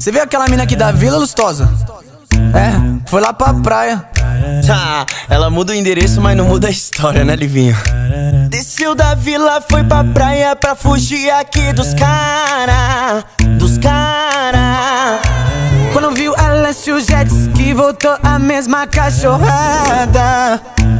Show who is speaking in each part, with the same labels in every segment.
Speaker 1: Você vê aquela mina aqui da Vila, Lustosa? É, foi lá pra praia.
Speaker 2: Tá, ela muda o endereço, mas não muda a história, né, Livinho? Desceu da vila, foi pra praia pra fugir aqui dos cara.
Speaker 1: Quando viu ela, o jet ski, voltou a mesma cachorrada.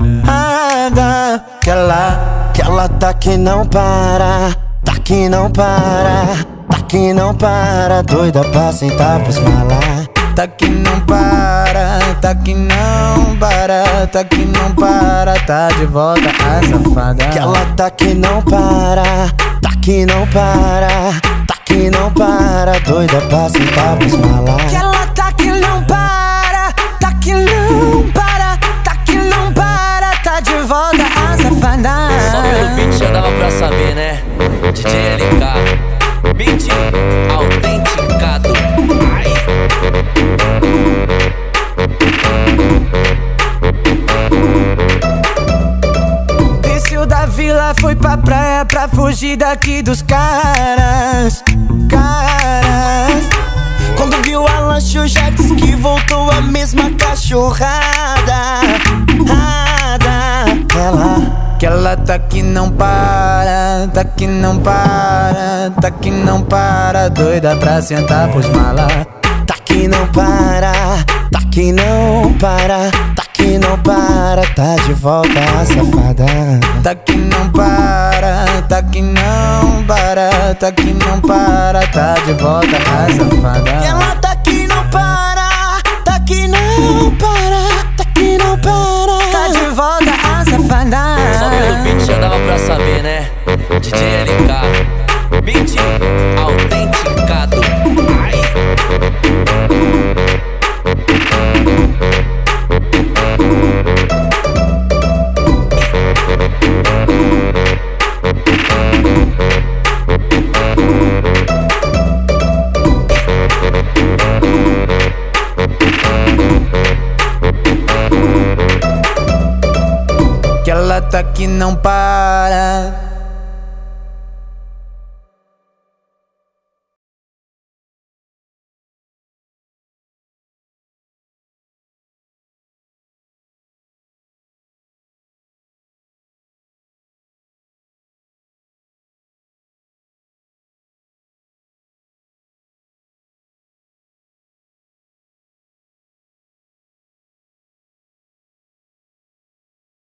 Speaker 2: Que ela tá que não para, tá que não para, tá que não para, doida pra sentar pros malar.
Speaker 1: Tá que não para, tá que não para, tá que não para, tá de volta a safada.
Speaker 2: Que ela tá que não para, tá que não para, tá que não para, doida pra sentar pros malar.
Speaker 1: Que ela tá que não para, tá que não para, tá que não para, tá de volta a safada.
Speaker 3: Só pelo beat já dava pra saber, né? DJ LK, beat autenticado. Ai.
Speaker 1: Desceu da vila, foi pra praia pra fugir daqui dos caras.
Speaker 2: Quando viu a lancha, o jet ski, voltou a mesma cachorrada.
Speaker 1: Que ela tá que não para, tá que não para, tá que não para, doida pra sentar pros malas.
Speaker 2: Tá que não para, tá que não para, tá que não para, tá de volta a safada.
Speaker 1: Tá que não para, tá que não para, tá que não para, tá de volta a safada.
Speaker 2: Ela tá que não para, tá que não para, tá que não para,
Speaker 1: tá de volta a safada.
Speaker 3: Só pelo beat já dava pra saber, né? DJ LK, beat autenticado. Ai.
Speaker 1: Que ela tá que não para.